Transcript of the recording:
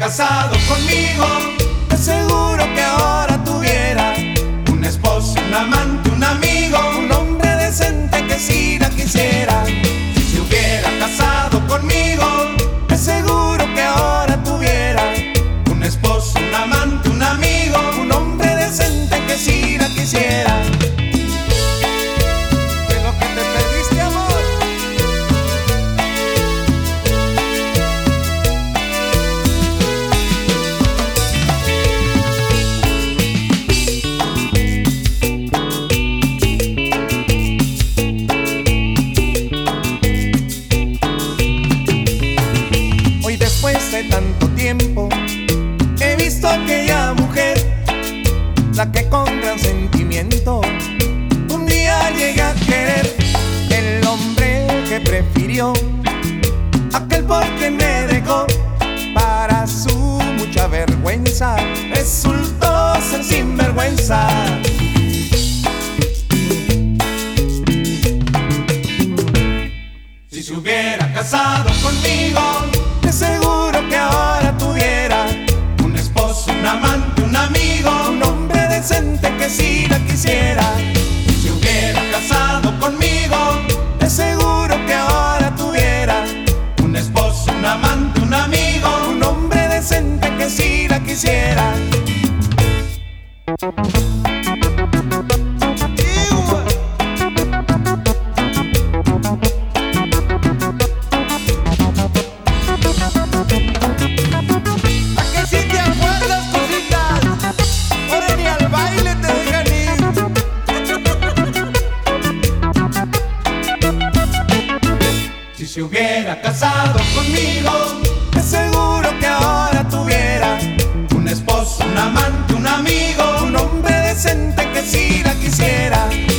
casado conmigo, te aseguro que ahora tuviera un esposo, un amante, un amigo, un hombre decente que sí la quisiera. Si se hubiera casado conmigo, te aseguro que ahora tuviera un esposo, un amante, un amigo, un hombre decente que sí la quisiera. De lo que te perdiste, amor. Hoy después de tanto tiempo he visto a aquella mujer, la que con gran sentimiento un día llegué a querer. El hombre que prefirió, aquel por quien me dejó, para su mucha vergüenza resultó ser sinvergüenza. Si se hubiera casado conmigo, te aseguro que ahora tuviera un esposo, un amante, un amigo, un hombre decente que sí la quisiera. Si se hubiera casado conmigo, te aseguro que ahora tuviera un esposo, un amante, un amigo, un hombre decente que sí la quisiera. Si se hubiera casado conmigo, te aseguro que ahora tuviera un esposo, un amante, un amigo, un hombre decente que sí la quisiera.